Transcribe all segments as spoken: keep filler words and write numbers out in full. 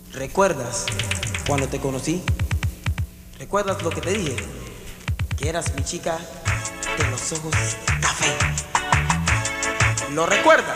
¿Recuerdas cuando te conocí? ¿Recuerdas lo que te dije? Que eras mi chica de los ojos café. ¿Lo recuerdas?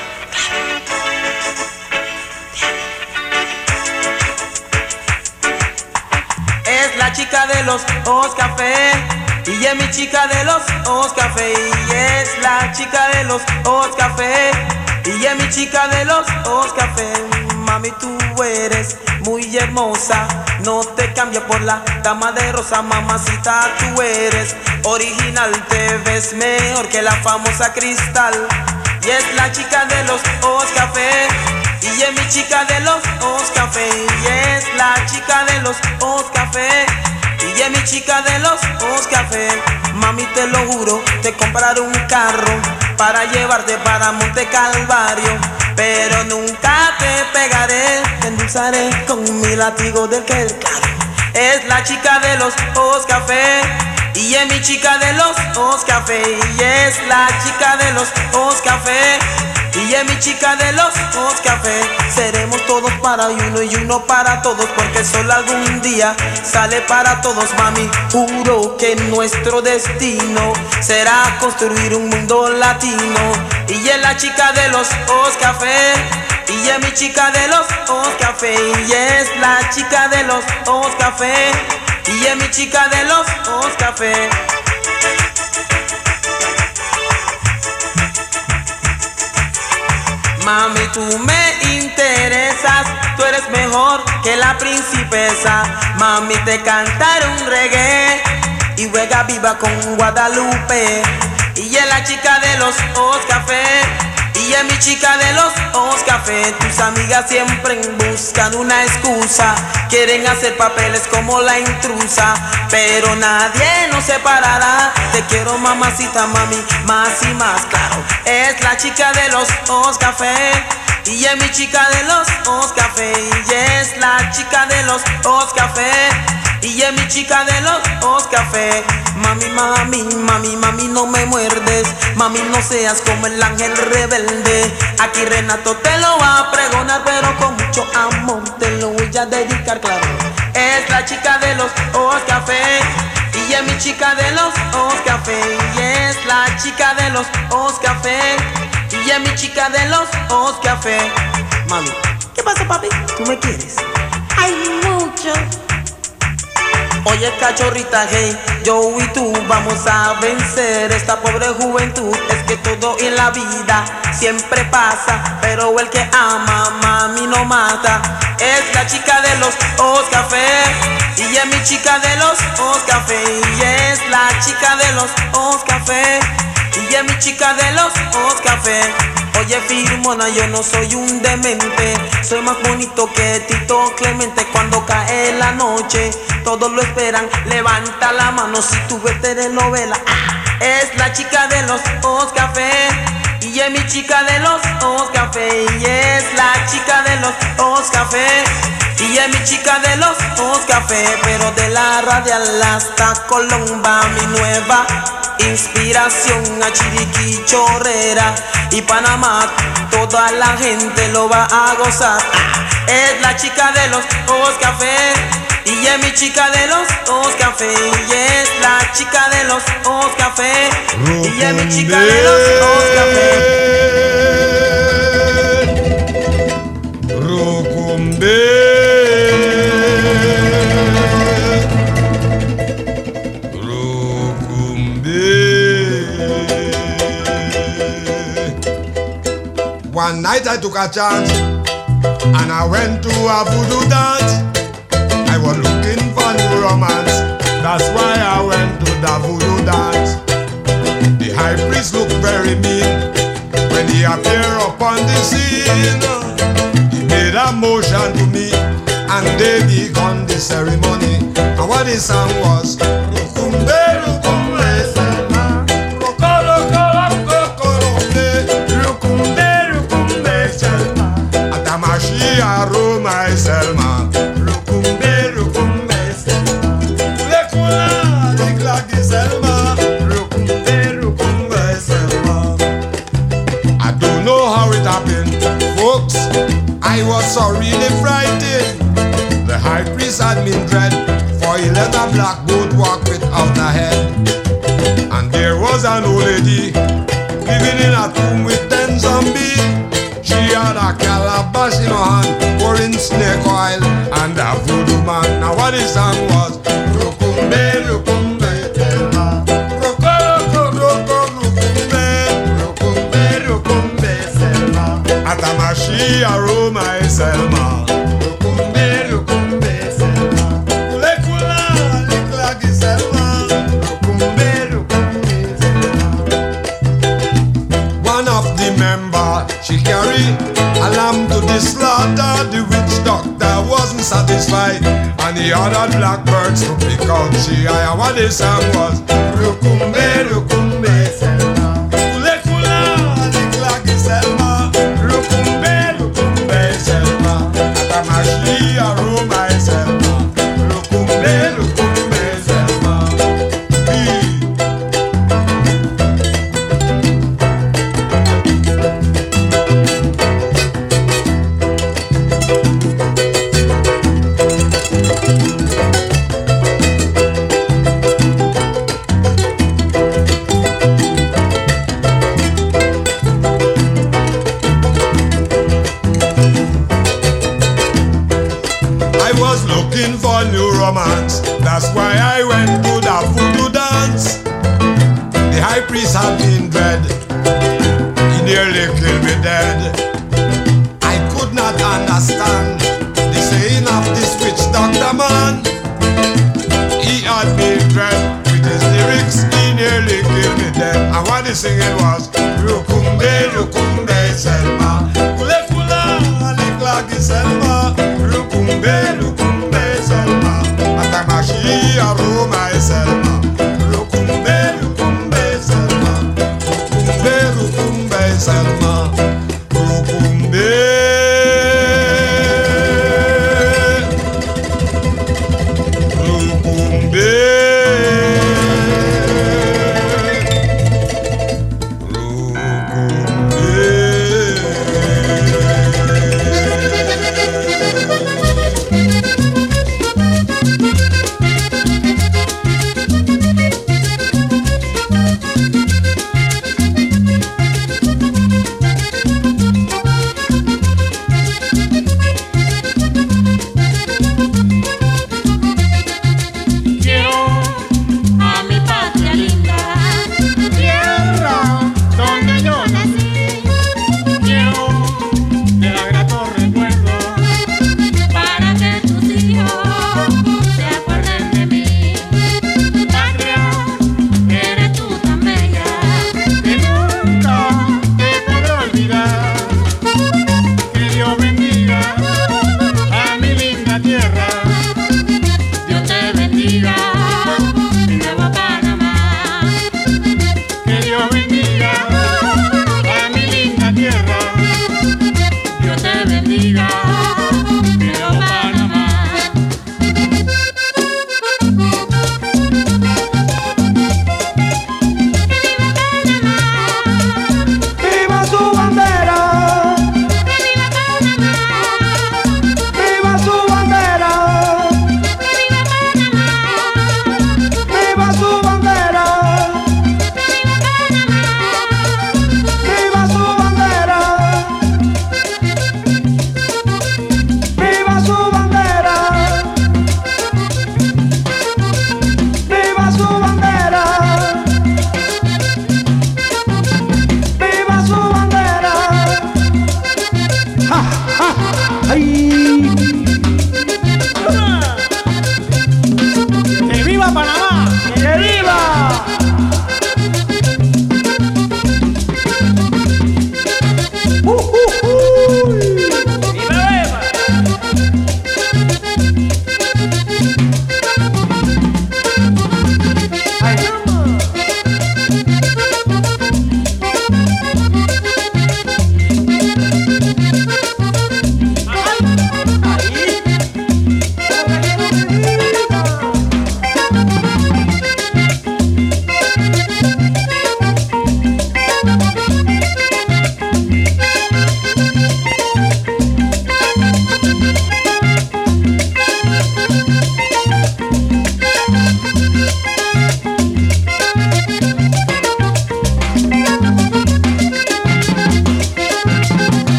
Es la chica de los ojos café y es mi chica de los ojos café. Y es la chica de los ojos café y es mi chica de los ojos café. Mami, tú eres muy hermosa, no te cambio por la dama de rosa. Mamacita, tú eres original, te ves mejor que la famosa Cristal. Y es la chica de los ojos café y es mi chica de los ojos café. Y es la chica de los ojos café y es mi chica de los ojos café. Mami, te lo juro, te compraré un carro para llevarte para Monte Calvario, pero nunca te pegaré, te endulzaré con mi látigo del que el claro. Es la chica de los ojos café y es mi chica de los ojos café. Y es la chica de los ojos café y es mi chica de los ojos café. Seremos todos para uno y uno para todos, porque el sol algún día sale para todos. Mami, juro que nuestro destino será construir un mundo latino. Y es la chica de los ojos café y es mi chica de los ojos café. Y es la chica de los ojos café y es mi chica de los ojos café. Mami, tú me interesas, tú eres mejor que la principesa. Mami, te cantaré un reggae y juega viva con Guadalupe. Y es la chica de los ojos café y es mi chica de los ojos café. Tus amigas siempre buscan una excusa, quieren hacer papeles como la intrusa, pero nadie nos separará. Te quiero, mamacita, mami, más y más claro. Es la chica de los ojos café y es mi chica de los ojos café. Y es la chica de los ojos café y es mi chica de los ojos café. Mami, mami, mami, mami, no me muerdes. Mami, no seas como el ángel rebelde. Aquí Renato te lo va a pregonar, pero con mucho amor te lo voy a dedicar, claro. Es la chica de los ojos café y es mi chica de los ojos café. Y es la chica de los ojos café y es mi chica de los ojos café. Mami, ¿qué pasa, papi? ¿Tú me quieres? Hay mucho. Oye, cachorrita, hey, yo y tú vamos a vencer esta pobre juventud. Es que todo en la vida siempre pasa, pero el que ama, mami, no mata. Es la chica de los ojos café y es mi chica de los ojos café. Y es la chica de los ojos café y es mi chica de los ojos café. Oye, Firmona, yo no soy un demente, soy más bonito que Tito Clemente. Cuando cae la noche, todos lo esperan, levanta la mano si tú ves telenovela. Es la chica de los ojos café y es mi chica de los ojos café. Y es la chica de los ojos café y es mi chica de los ojos café. Pero de la radial hasta Colomba, mi nueva inspiración a Chiriquí, Chorrera y Panamá, toda la gente lo va a gozar. Es la chica de los ojos café y es mi chica de los ojos café. Y es la chica de los ojos café y es mi chica de los ojos café. Rucumbe. One night I took a chance and I went to a voodoo dance. I was looking for new romance, that's why I went to the voodoo dance. The high priest looked very mean when he appeared upon the scene. He made a motion to me and they began the ceremony. And what the song was, Rucumbe, Rucumbe, Selma, Roko, Roko, Roko, Rucumbe, Atamashi aroma Selma, Rucumbe, Rucumbe, Selma, Lekula, Leklagi Selma, Rucumbe, Rucumbe, Selma. I don't know how it happened, folks. I was so really frightened. fighting. The high priest had been dread, for he let a black goat walk without a head. And there was an old lady living in a tomb with ten zombies. She had a calabash in her hand, pouring snake oil, and a voodoo man. Now what his song was, Rukumbe, Rukumbe, Selma. Roko, Roko, Roko, Rukumbe, Rukumbe, Rukumbe, Selma. Atamashi, Aroma, Selma. Rukumbe, Rukumbe, Selma. Lekula, Leklagi, Selma. Rukumbe, Rukumbe, Selma. One of the members, she carried a lamb to the slaughter. The witch doctor wasn't satisfied, and he ordered blackbirds to pick out she eye. And what the song was, Rukumbe, Rukumbe, Selma. Kule kula, Leklagi, Selma. Rukumbe, Rukumbe, Selma. Atamashi, Aroma, Selma. Rukumbe, Rukumbe, Selma. Hey. I was looking for new romance, that's why I went to the voodoo dance. The high priest had been dread, he nearly killed me dead. I could not understand the saying of this witch doctor man. He had been dread with his lyrics, he nearly killed me dead. And what the singing was, Rukumbe, Rukumbe, Selma. Kule kula, Leklagi, Selma. Rukumbe, Rukumbe, Selma. Atamashi, Aroma, Selma. Rukumbe, Rukumbe, Selma. Rukumbe, Rukumbe, Selma. Rukumbe. Rukumbe. Rukumbe.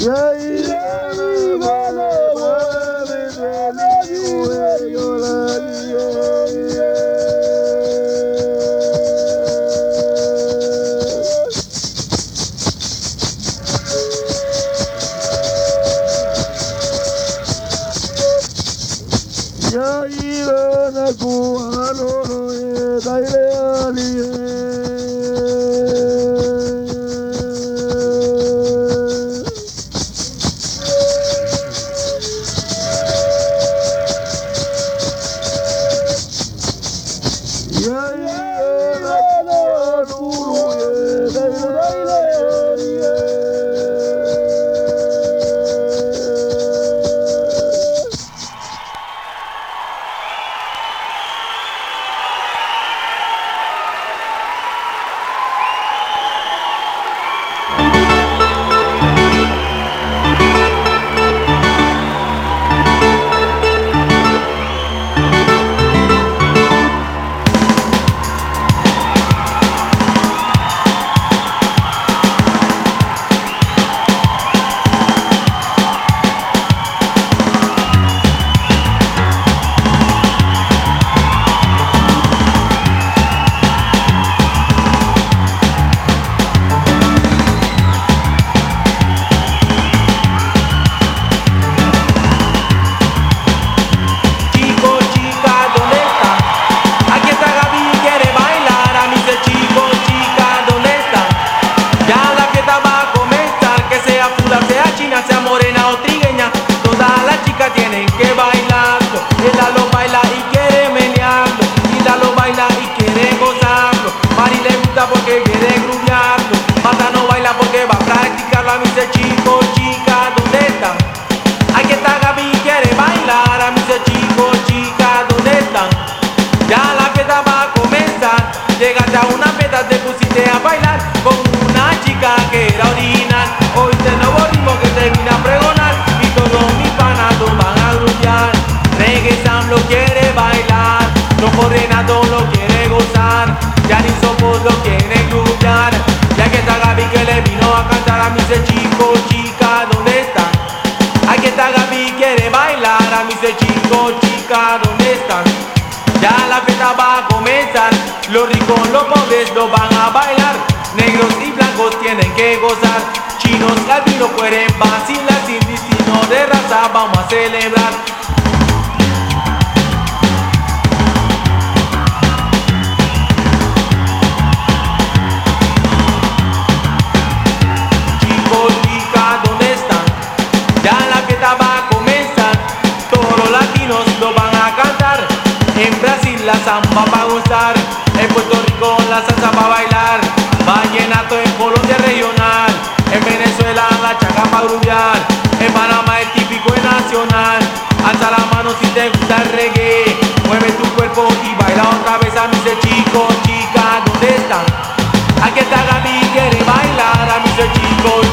Chico, chica, ¿dónde están? A que te haga mi quiere bailar, a mi chico,